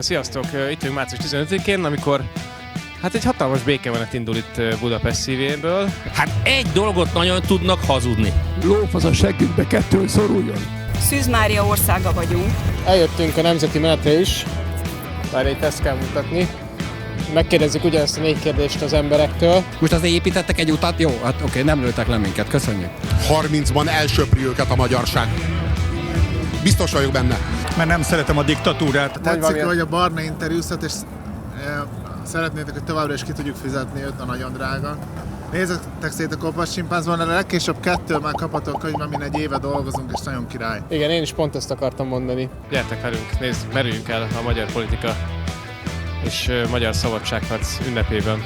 Sziasztok! Itt vagyunk március 15-én, amikor egy hatalmas békemenet indul itt Budapest szívéből. Hát egy dolgot nagyon tudnak hazudni. Lófasz a seggünkbe, kettőn szoruljon. Szűz Mária országa vagyunk. Eljöttünk a nemzeti menetre is, bár itt ezt kell mutatni. Megkérdezzük ugyanezt a 4 kérdést az emberektől. Most azért építettek egy utat? Jó, hát oké, nem lőttek le minket, köszönjük. 30-ban elsöpri őket a magyarság. Biztos vagyok benne. Mert nem szeretem a diktatúrát. Tetszik, hogy a Barna interjúztat, és szeretnétek, hogy továbbra is ki tudjuk fizetni őt, a nagyon drága. Nézzetek szét a Kopasz Csimpánzban, a legkésőbb 2 már kapható könyv, amin egy éve dolgozunk, és nagyon király. Igen, én is pont ezt akartam mondani. Gyertek velünk, merüljünk el a magyar politika és magyar szabadságharc ünnepében.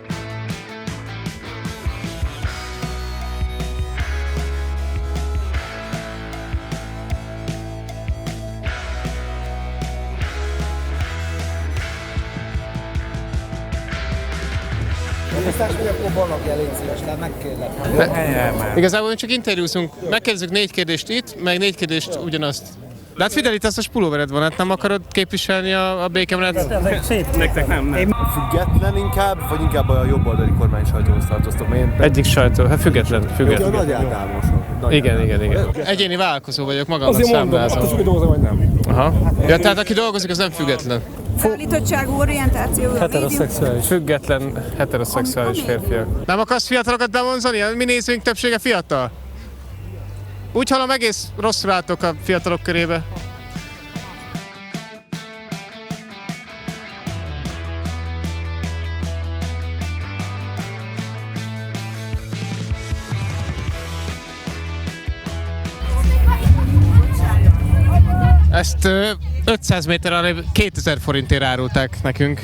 Igazából csak interjúzunk, megkérdezzük 4 kérdést itt, meg 4 kérdést ugyanazt. De hát Fidelitás pulóvered van, hát nem akarod képviselni a békemenet? Nektek nem. Független inkább, vagy inkább a jobboldali kormány sajtóhoz tartoztok? Egyik sajtó, hát független. A Nagy Ádámosok. Igen. Egyéni vállalkozó vagyok, magamnak számlázom. Azért mondom, vagy nem. Aha. Ja, tehát aki dolgozik, az nem független. Állítottságú orientációja. Heteroszexuális. Független, heteroszexuális férfiak. Nem akarsz fiatalokat bevonzani? Mi nézőink többsége fiatal? Úgy hallom, egész rosszul álltok a fiatalok körébe. Ezt 500 méter arrébb 2000 forintért árulták nekünk.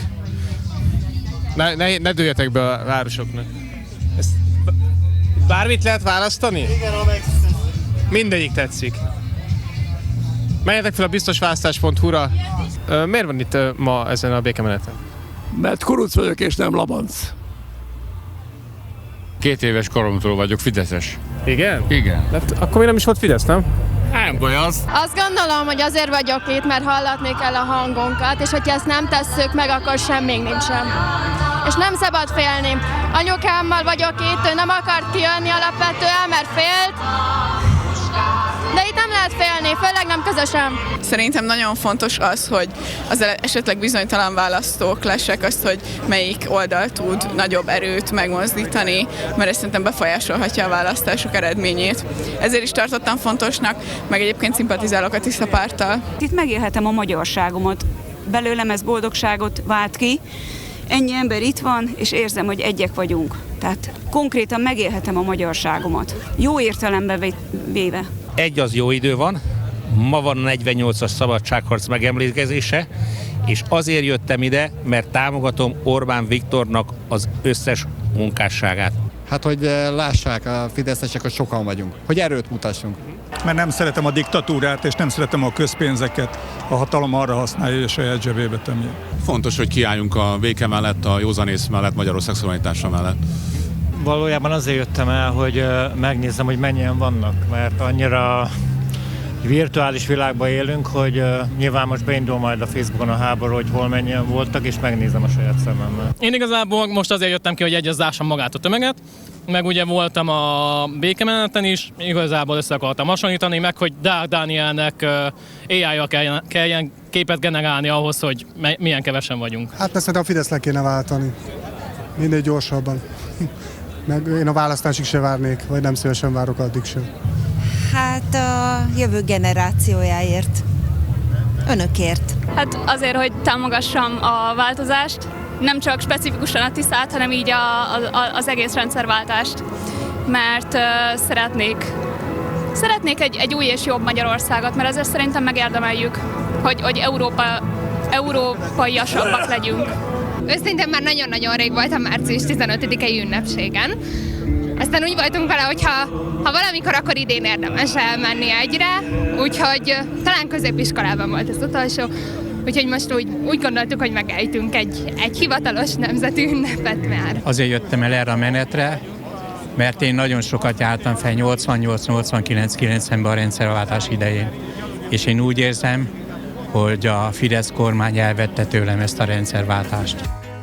Ne dőljetek be a városoknak. Ezt bármit lehet választani? Igen, Mindegyik tetszik. Menjetek fel a biztosválasztás.hu-ra. Miért van itt ma ezen a békemeneten? Mert kuruc vagyok és nem labanc. 2 éves koromtól vagyok fideszes. Igen? Igen. Hát akkor még nem is volt Fidesz, nem? Nem baj az. Azt gondolom, hogy azért vagyok itt, mert hallatni kell a hangunkat, és hogyha ezt nem tesszük meg, akkor semmink nincsen. És nem szabad félni. Anyukámmal vagyok itt, ő nem akart kijönni alapvetően, mert félt. De itt nem lehet félni, főleg nem közösen. Szerintem nagyon fontos az, hogy az esetleg bizonytalan választók lássák azt, hogy melyik oldal tud nagyobb erőt megmozdítani, mert ez szerintem befolyásolhatja a választások eredményét. Ezért is tartottam fontosnak, meg egyébként szimpatizálok a Tisza párttal. Itt megélhetem a magyarságomat. Belőlem ez boldogságot vált ki. Ennyi ember itt van, és érzem, hogy egyek vagyunk. Tehát konkrétan megélhetem a magyarságomat. Jó értelemben véve. Egy az jó idő van, ma van a 48-as szabadságharc megemlékezése, és azért jöttem ide, mert támogatom Orbán Viktornak az összes munkásságát. Hát, hogy lássák a fideszesek, hogy sokan vagyunk. Hogy erőt mutassunk. Mert nem szeretem a diktatúrát, és nem szeretem a közpénzeket. A hatalom arra használja, hogy a saját zsebébe temje. Fontos, hogy kiálljunk a béke mellett, a józanész mellett, Magyarország szuverenitása mellett. Valójában azért jöttem el, hogy megnézzem, hogy mennyien vannak, mert annyira virtuális világban élünk, hogy nyilván most beindul majd a Facebookon a háború, hogy hol mennyien voltak, és megnézem a saját szememmel. Én igazából most azért jöttem ki, hogy egyezzássam magát a tömeget, meg ugye voltam a békemeneten is, igazából össze akartam hasonlítani, meg hogy Deák Dánielnek AI-jal kelljen képet generálni ahhoz, hogy milyen kevesen vagyunk. Hát ezt a Fidesz le kéne váltani. Mindegy gyorsabban. Meg én a választásig se várnék, vagy nem szívesen várok addig sem. Hát a jövő generációjáért. Önökért. Hát azért, hogy támogassam a változást, nem csak specifikusan a Tiszát, hanem így az egész rendszerváltást. Mert szeretnék egy új és jobb Magyarországot, mert ezért szerintem megérdemeljük, hogy európaiasabbak legyünk. Őszintén már nagyon-nagyon rég voltam március 15-i ünnepségen. Aztán úgy voltunk vele, hogy ha valamikor, akkor idén érdemes elmenni egyre, úgyhogy talán középiskolában volt az utolsó, úgyhogy most úgy gondoltuk, hogy megejtünk egy hivatalos nemzeti ünnepet már. Azért jöttem el erre a menetre, mert én nagyon sokat jártam fel 88-89-90-ben a rendszerváltás idején. És én úgy érzem, hogy a Fidesz kormány elvette tőlem ezt a rendszerváltást.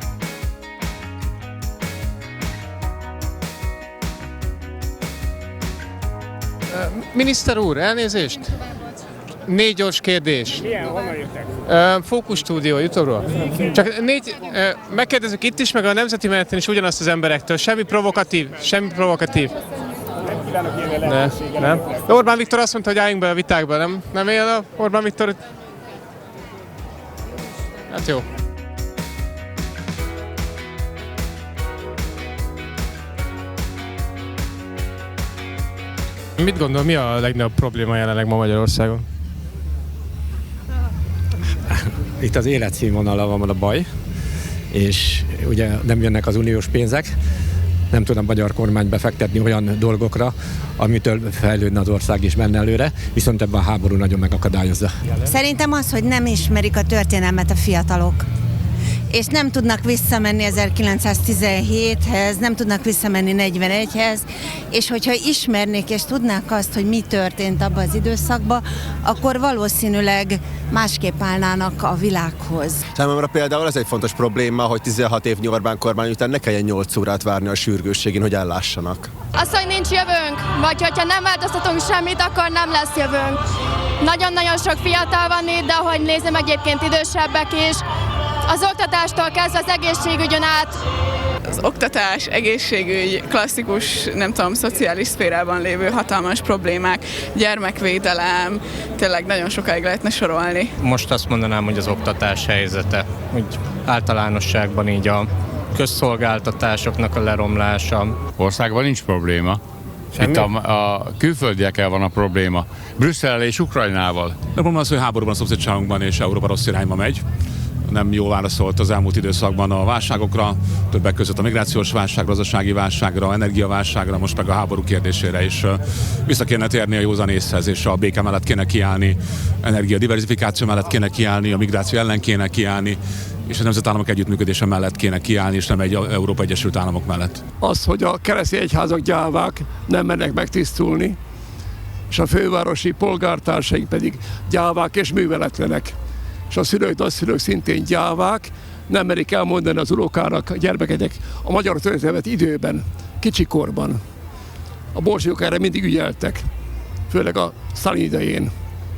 Miniszter úr, elnézést! 4 gyors kérdés. Milyen, honnan jöttek? Fókusz stúdió, YouTube-ról. Csak 4, megkérdezünk itt is, meg a Nemzeti Meneten is ugyanazt az emberektől. Semmi provokatív, semmi provokatív. Nem kívánok ilyen lehetőséget. Nem. De Orbán Viktor azt mondta, hogy álljunk be a vitákba, nem? Nem él a Orbán Viktor? Hát jó. Mit gondol, mi a legnagyobb probléma jelenleg ma Magyarországon? Itt az életszínvonalal van a baj, és ugye nem jönnek az uniós pénzek, nem tud a magyar kormány befektetni olyan dolgokra, amitől fejlődne az ország is menne előre, viszont ebben a háború nagyon megakadályozza. Szerintem az, hogy nem ismerik a történelmet a fiatalok, és nem tudnak visszamenni 1917-hez, nem tudnak visszamenni 41-hez, és hogyha ismernék és tudnák azt, hogy mi történt abban az időszakban, akkor valószínűleg másképp állnának a világhoz. Számomra például ez egy fontos probléma, hogy 16 évnyi Orbán kormány után ne kelljen 8 órát várni a sürgősségén, hogy ellássanak. Az, hogy nincs jövőnk, vagy hogyha nem változtatunk semmit, akkor nem lesz jövőnk. Nagyon-nagyon sok fiatal van itt, de ahogy nézem, egyébként idősebbek is. Az oktatástól kezdve az egészségügyön át. Az oktatás, egészségügy, klasszikus, nem tudom, szociális szférában lévő hatalmas problémák, gyermekvédelem, tényleg nagyon sokáig lehetne sorolni. Most azt mondanám, hogy az oktatás helyzete, úgy általánosságban így a közszolgáltatásoknak a leromlása. Országban nincs probléma. Semmi? Itt a külföldiekkel van a probléma. Brüsszellel és Ukrajnával. A probléma az, hogy háborúban a szomszédságunkban és Európa rossz irányba megy. Nem jól válaszolt az elmúlt időszakban a válságokra, többek között a migrációs válságra, gazdasági válságra, energiaválságra, most meg a háború kérdésére is vissza kéne térni a józan észhez, és a béke mellett kéne kiállni, energiadiverzifikáció mellett kéne kiállni, a migráció ellen kéne kiállni, és a nemzetállamok együttműködése mellett kéne kiállni, és nem egy Európa Egyesült Államok mellett. Az, hogy a keresztény egyházak gyávák nem mennek megtisztulni, és a fővárosi polgártársaink pedig gyávák és műveletlenek. És a szülők, nagyszülők szintén gyávák, nem merik elmondani az unokának, a gyermekeknek a magyar történelmet időben, kicsikorban. A bolsevik erre mindig ügyeltek, főleg a Sztalin idején.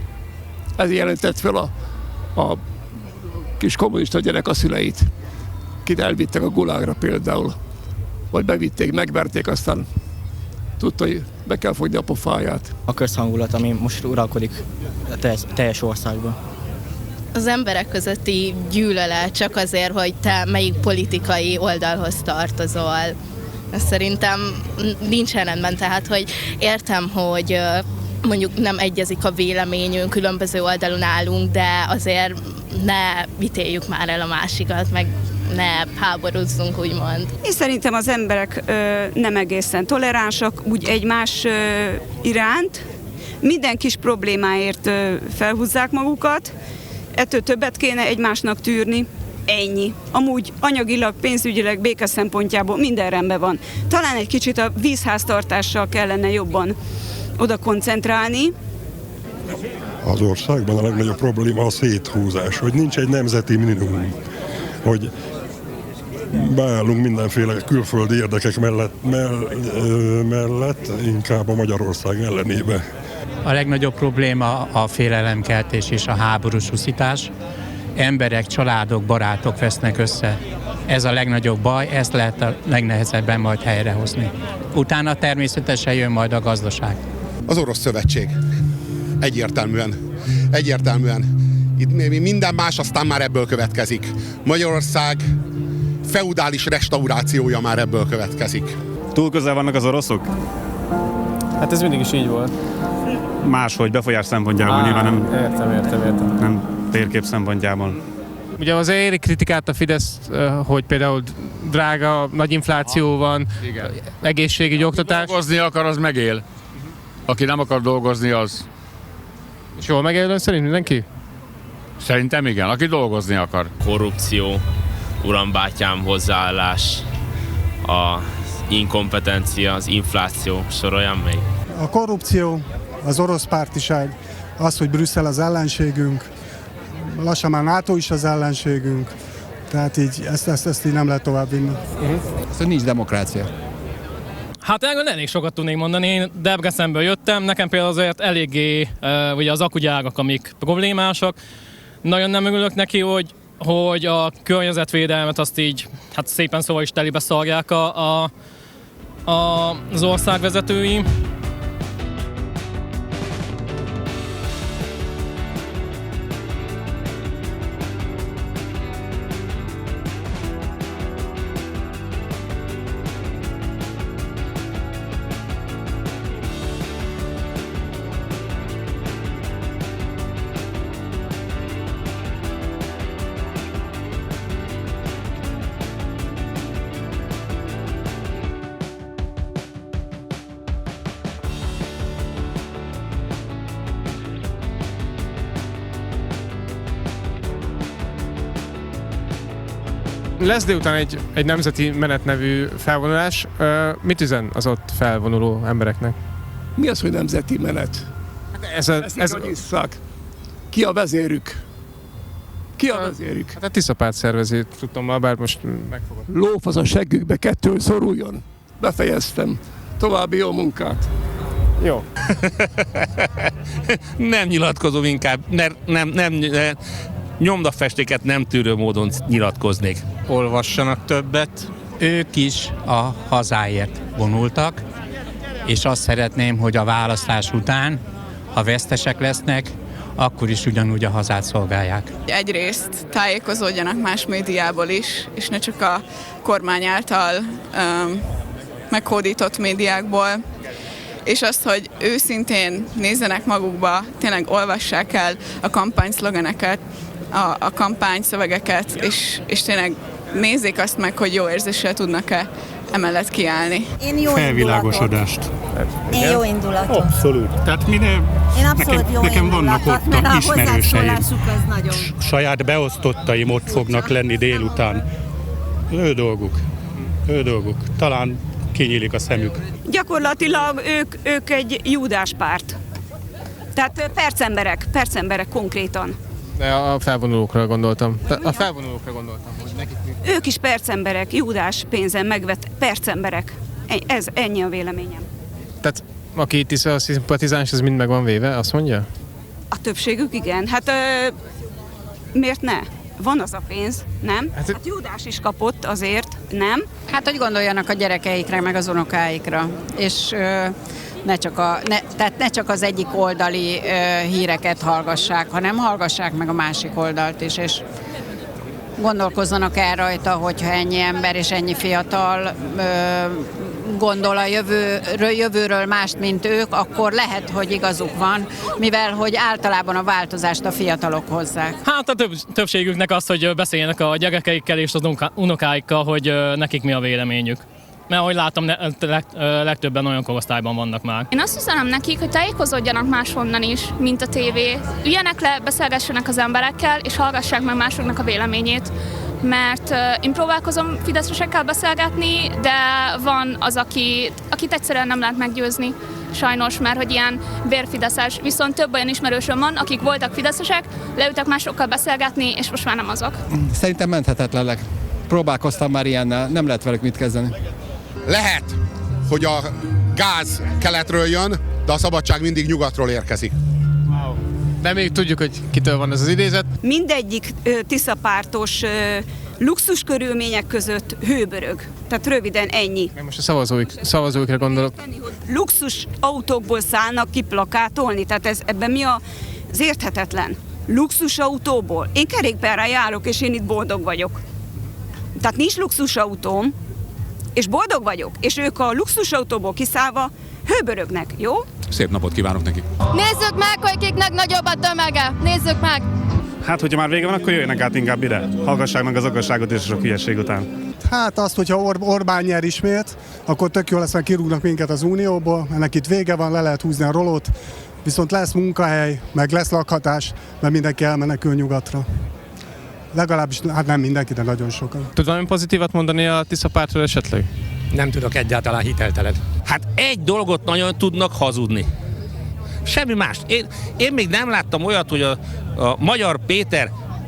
Ez jelentett fel a kis kommunista gyerek a szüleit. Kit elvittek a gulágra például, vagy bevitték, megverték, aztán tudta, hogy be kell fogni a pofáját. A közhangulat, ami most uralkodik a teljes országban. Az emberek közötti gyűlölet csak azért, hogy te melyik politikai oldalhoz tartozol. Ez szerintem nincsen rendben, tehát hogy értem, hogy mondjuk nem egyezik a véleményünk, különböző oldalon állunk, de azért ne ítéljük már el a másikat, meg ne háborúzzunk, úgymond. Én szerintem az emberek nem egészen toleránsak úgy egymás iránt. Minden kis problémáért felhúzzák magukat, ettől többet kéne egymásnak tűrni. Ennyi. Amúgy anyagilag, pénzügyileg, béke szempontjából minden rendben van. Talán egy kicsit a vízháztartással kellene jobban oda koncentrálni. Az országban a legnagyobb probléma a széthúzás, hogy nincs egy nemzeti minimum, hogy beállunk mindenféle külföldi érdekek mellett inkább a Magyarország ellenébe. A legnagyobb probléma a félelemkeltés és a háborús uszítás. Emberek, családok, barátok vesznek össze. Ez a legnagyobb baj, ezt lehet a legnehezebben majd helyrehozni. Utána természetesen jön majd a gazdaság. Az Orosz Szövetség. Egyértelműen. Itt minden más aztán már ebből következik. Magyarország feudális restaurációja már ebből következik. Túl közel vannak az oroszok? Hát ez mindig is így volt. Máshogy, befolyás szempontjából nyilván nem... Értem. Nem térkép szempontjából. Ugye az éri kritikát a Fidesz, hogy például drága, nagy infláció van, igen. Egészségügy, oktatás. Aki dolgozni akar, az megél. Aki nem akar dolgozni, az... És jól megél ön szerint mindenki? Szerintem igen, aki dolgozni akar. Korrupció, urambátyám hozzáállás, az inkompetencia, az infláció, soroljam még. A korrupció, az orosz pártiság, az, hogy Brüsszel az ellenségünk, lassan már NATO is az ellenségünk, tehát így ezt így nem lehet tovább vinni. Szóval nincs demokrácia. Hát elég sokat tudnék mondani, én Debrecenből jöttem, nekem például azért eléggé ugye az akugyárak, amik problémásak. Nagyon nem örülök neki, hogy a környezetvédelmet azt így, hát szépen szóval is telibe szarják az országvezetői. Lesz délután egy nemzeti menet nevű felvonulás. Mit üzen az ott felvonuló embereknek? Mi az, hogy nemzeti menet? Ez hogy isszák? Ki a vezérük? Ki a vezérük? Hát a Tiszapárt szervezi, tudtam, bár most megfogod. Lóf az a seggükbe, kettő szoruljon. Befejeztem. További jó munkát. Jó. Nem nyilatkozom inkább, nem nyomdafestéket nem tűrő módon nyilatkoznék. Olvassanak többet. Ők is a hazáért vonultak, és azt szeretném, hogy a választás után, ha vesztesek lesznek, akkor is ugyanúgy a hazát szolgálják. Egyrészt tájékozódjanak más médiából is, és ne csak a kormány által meghódított médiákból, és azt, hogy őszintén nézzenek magukba, tényleg olvassák el a kampányszlogeneket, a kampányszövegeket, és tényleg nézzék azt meg, hogy jó érzéssel tudnak-e emellett kiállni. Én jó Felvilágosodást. Én jó indulatot. Abszolút. Tehát Én abszolút jó nekem vannak indulatot, ott mert a ismerőseim. hozzászólásuk az nagyon. Saját beosztottaim ott fognak lenni délután. Ő dolguk. Talán kinyílik a szemük. Gyakorlatilag ők egy Júdás párt. Tehát percemberek konkrétan. De a felvonulókra gondoltam. Hogy nekik mi? Ők is percemberek, Júdás pénzen megvett percemberek. Ennyi a véleményem. Tehát aki Tisza szimpatizáns, ez mind meg van véve, azt mondja? A többségük igen. Hát miért ne? Van az a pénz, nem? Hát Júdás is kapott azért, nem? Hát, hogy gondoljanak a gyerekeikre, meg az unokáikra. És ne csak az egyik oldali híreket hallgassák, hanem hallgassák meg a másik oldalt is, és gondolkozzanak el rajta, hogyha ennyi ember és ennyi fiatal gondol a jövőről mást, mint ők, akkor lehet, hogy igazuk van, mivel hogy általában a változást a fiatalok hozzák. Hát a többségüknek az, hogy beszéljenek a gyerekeikkel és az unokáikkal, hogy nekik mi a véleményük. Mert ahogy látom, legtöbben olyan korosztályban vannak már. Én azt üzenem nekik, hogy tájékozódjanak máshonnan is, mint a tévé. Üljenek le, beszélgessenek az emberekkel, és hallgassák meg másoknak a véleményét. Mert én próbálkozom fideszesekkel beszélgetni, de van az, akit egyszerűen nem lehet meggyőzni. Sajnos, mert hogy ilyen vérfideszes. Viszont több olyan ismerősöm van, akik voltak fideszesek, leültek másokkal beszélgetni, és most már nem azok. Szerintem menthetetlenek. Próbálkoztam már ilyennel, nem lehet velük mit kezdeni. Lehet, hogy a gáz keletről jön, de a szabadság mindig nyugatról érkezik. Wow. De még tudjuk, hogy kitől van ez az idézet. Mindegyik tiszapártos luxus körülmények között hőbörög. Tehát röviden ennyi. Most a szavazóikra gondolok. Luxus autókból szállnak ki plakátolni, tehát ebben mi az érthetetlen? Luxus autóból? Én kerékpárral járok, és én itt boldog vagyok. Tehát nincs luxusautóm, és boldog vagyok, és ők a luxusautóból kiszállva hőbörögnek, jó? Szép napot kívánok nekik! Nézzük meg, hogy kiknek nagyobb a tömege! Nézzük meg! Hát, hogyha már vége van, akkor jöjjenek át inkább ide. Hallgassák meg az okosságot és a sok hülyeség után. Hát azt, hogyha Orbán nyer ismét, akkor tök jó lesz, mert kirúgnak minket az Unióból, ennek itt vége van, le lehet húzni a rolót, viszont lesz munkahely, meg lesz lakhatás, mert mindenki elmenekül nyugatra. Legalábbis, hát nem mindenki, de nagyon sokan. Tud valami pozitívat mondani a Tiszapártról esetleg? Nem tudok egyáltalán hiteltelen. Hát egy dolgot nagyon tudnak hazudni. Semmi más. Én még nem láttam olyat, hogy a Magyar Péter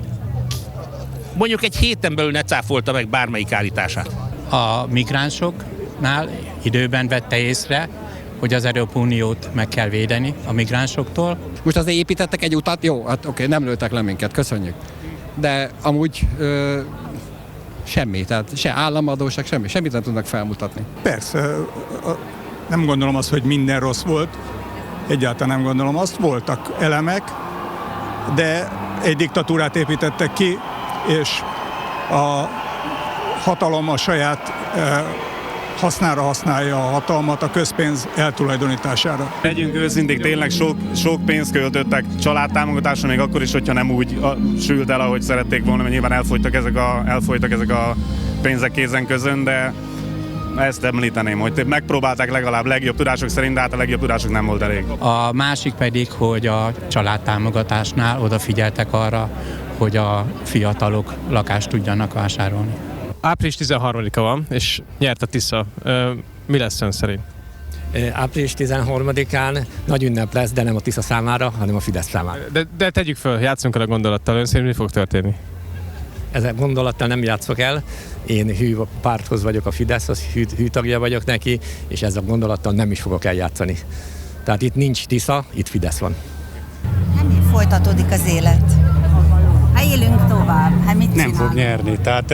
mondjuk egy héten belül ne cáfolta meg bármelyik állítását. A migránsoknál időben vette észre, hogy az Európai Uniót meg kell védeni a migránsoktól. Most azért építettek egy utat, jó, hát oké, nem lőttek le minket, köszönjük. De amúgy semmi, tehát se államadóság, semmit nem tudnak felmutatni. Persze, nem gondolom azt, hogy minden rossz volt, egyáltalán nem gondolom azt, voltak elemek, de egy diktatúrát építettek ki, és a hatalom a saját hasznára használja a hatalmat a közpénz eltulajdonítására. Legyünk őszinték, tényleg sok pénzt költöttek családtámogatásra, még akkor is, hogyha nem úgy sült el, ahogy szerették volna, mert nyilván elfolytak ezek a pénzek kézen közön, de ezt említeném, hogy megpróbálták legalább legjobb tudások szerint, de hát a legjobb tudások nem volt elég. A másik pedig, hogy a családtámogatásnál odafigyeltek arra, hogy a fiatalok lakást tudjanak vásárolni. Április 13-a van, és nyert a Tisza. Mi lesz ön szerint? Április 13-án nagy ünnep lesz, de nem a Tisza számára, hanem a Fidesz számára. De tegyük föl, játszunk el a gondolattal, ön szerint mi fog történni? Ezzel gondolattal nem játszok el, én hű párthoz vagyok, a Fidesz, az hű tagja vagyok neki, és ezzel a gondolattal nem is fogok eljátszani. Tehát itt nincs Tisza, itt Fidesz van. Nem folytatódik az élet. Ha élünk tovább, hát mit nem fog nyerni, tehát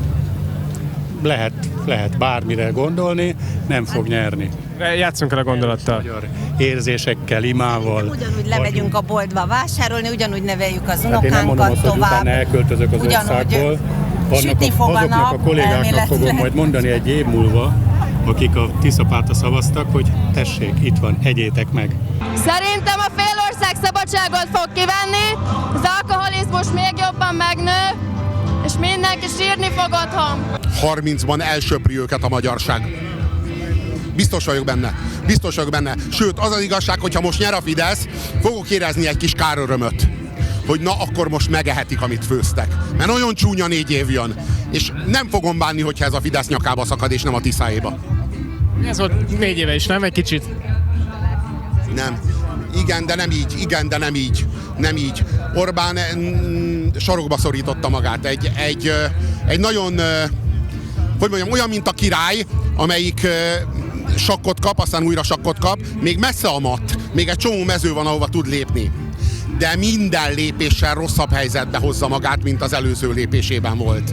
lehet bármire gondolni, nem fog nyerni. Játszunk el a gondolattal. Magyar érzésekkel, imával. Ugyanúgy lemegyünk a boltba vásárolni, ugyanúgy neveljük az unokánkat én nem mondom azt, tovább. Hogy utána elköltözök az országból. Azoknak a kollégáknak fogom majd mondani egy év múlva, akik a Tisza pártra szavaztak, hogy tessék, itt van, egyétek meg. Szerintem a fél ország szabadságot fog kivenni, az alkoholizmus még jobban megnő, és mindenki sírni fog otthon. 30-ban elsöpri őket a magyarság. Biztos vagyok benne. Sőt, az az igazság, hogyha most nyer a Fidesz, fogok érezni egy kis kárörömöt, hogy na, akkor most megehetik, amit főztek. Mert nagyon csúnya 4 év jön, és nem fogom bánni, hogyha ez a Fidesz nyakába szakad, és nem a Tiszáéba. Ez volt 4 éve is, nem? Egy kicsit? Nem. Igen, de nem így. Orbán sarokba szorította magát. Egy nagyon, hogy mondjam, olyan, mint a király, amelyik sakkot kap, aztán újra sakkot kap, még messze a matt, még egy csomó mező van, ahova tud lépni. De minden lépéssel rosszabb helyzetbe hozza magát, mint az előző lépésében volt.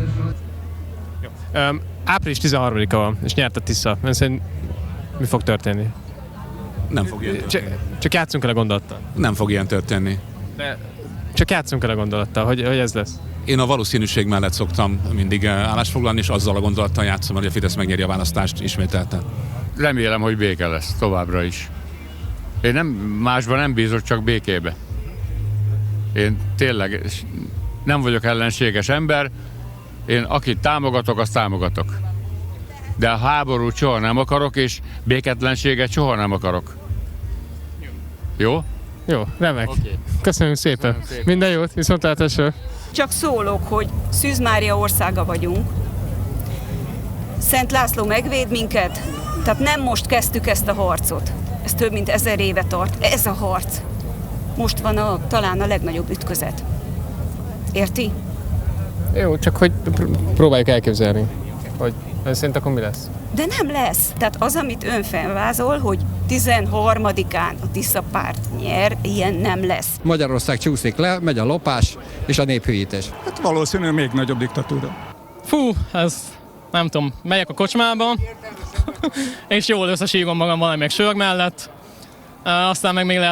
Április 13-a van, és nyert a Tisza. Szerint mi fog történni? Nem fog ilyen történni. Csak játszunk el a gondolattal. Nem fog ilyen történni. De csak játszunk el a gondolattal, hogy ez lesz. Én a valószínűség mellett szoktam mindig állásfoglalni, és azzal a gondolattal játszom, hogy a Fidesz megnyeri a választást ismételten. Remélem, hogy béke lesz továbbra is. Én másban nem bízok, csak békébe. Én tényleg nem vagyok ellenséges ember, én akit támogatok, azt támogatok. De a háborút soha nem akarok, és béketlenséget soha nem akarok. Jó? Jó, remek. Okay. Köszönjük szépen. Minden jót, viszontlátásra. Csak szólok, hogy Szűz Mária országa vagyunk. Szent László megvéd minket, tehát nem most kezdtük ezt a harcot. Ez több mint 1000 éve tart. Ez a harc. Most van talán a legnagyobb ütközet. Érti? Jó, csak hogy próbáljuk elképzelni, hogy szerint akkor mi lesz. De nem lesz. Tehát az, amit ön felvázol, hogy 13-án a Tisza párt nyer, ilyen nem lesz. Magyarország csúszik le, megy a lopás és a néphűítés. Hát valószínűleg még nagyobb diktatúra. Fú, ez nem tudom, megyek a kocsmába, és jól összesírom magam valamelyik sör mellett. Aztán meg még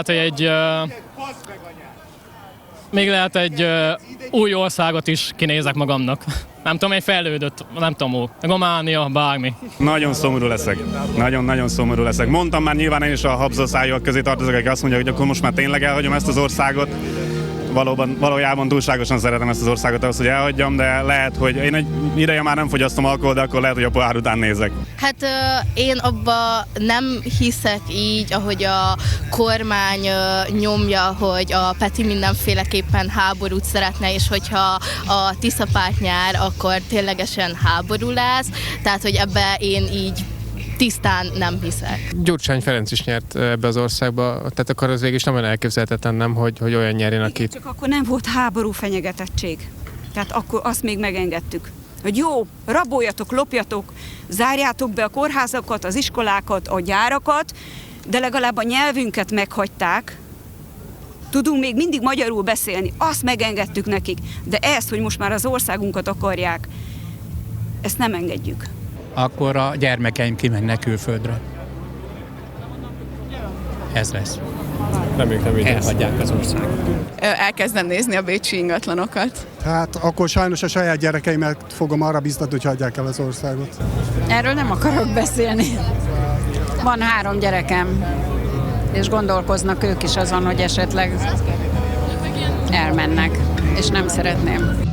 lehet egy új országot is kinézek magamnak. Nem tudom, egy fejlődött, nem tudom, Románia, bármi. Nagyon szomorú leszek. Nagyon-nagyon szomorú leszek. Mondtam már, nyilván én is a habzószájúak közé tartozok, akik azt mondják, hogy akkor most már tényleg elhagyom ezt az országot. Valójában túlságosan szeretem ezt az országot ahhoz, hogy elhagyjam, de lehet, hogy én egy ideje már nem fogyasztom alkoholt, de akkor lehet, hogy a pohár után nézek. Hát én abba nem hiszek így, ahogy a kormány nyomja, hogy a Peti mindenféleképpen háborút szeretne, és hogyha a Tisza párt nyer, akkor ténylegesen háború lesz. Tehát, hogy ebbe én így tisztán nem hiszek. Gyurcsány Ferenc is nyert ebbe az országba, tehát akkor az végig is nem olyan elképzelhetetlen, nem, hogy olyan nyerjen, akit. Csak akkor nem volt háború fenyegetettség. Tehát akkor azt még megengedtük. Hogy jó, raboljatok, lopjatok, zárjátok be a kórházakat, az iskolákat, a gyárakat, de legalább a nyelvünket meghagyták. Tudunk még mindig magyarul beszélni, azt megengedtük nekik. De ezt, hogy most már az országunkat akarják, ezt nem engedjük. Akkor a gyermekeim kimennek külföldre. Ez lesz. Reméljük, nem így elhagyják az országot. Elkezdem nézni a bécsi ingatlanokat. Hát akkor sajnos a saját gyerekeimet fogom arra biztatni, hogy hagyják el az országot. Erről nem akarok beszélni. Van 3 gyerekem, és gondolkoznak ők is azon, hogy esetleg elmennek, és nem szeretném.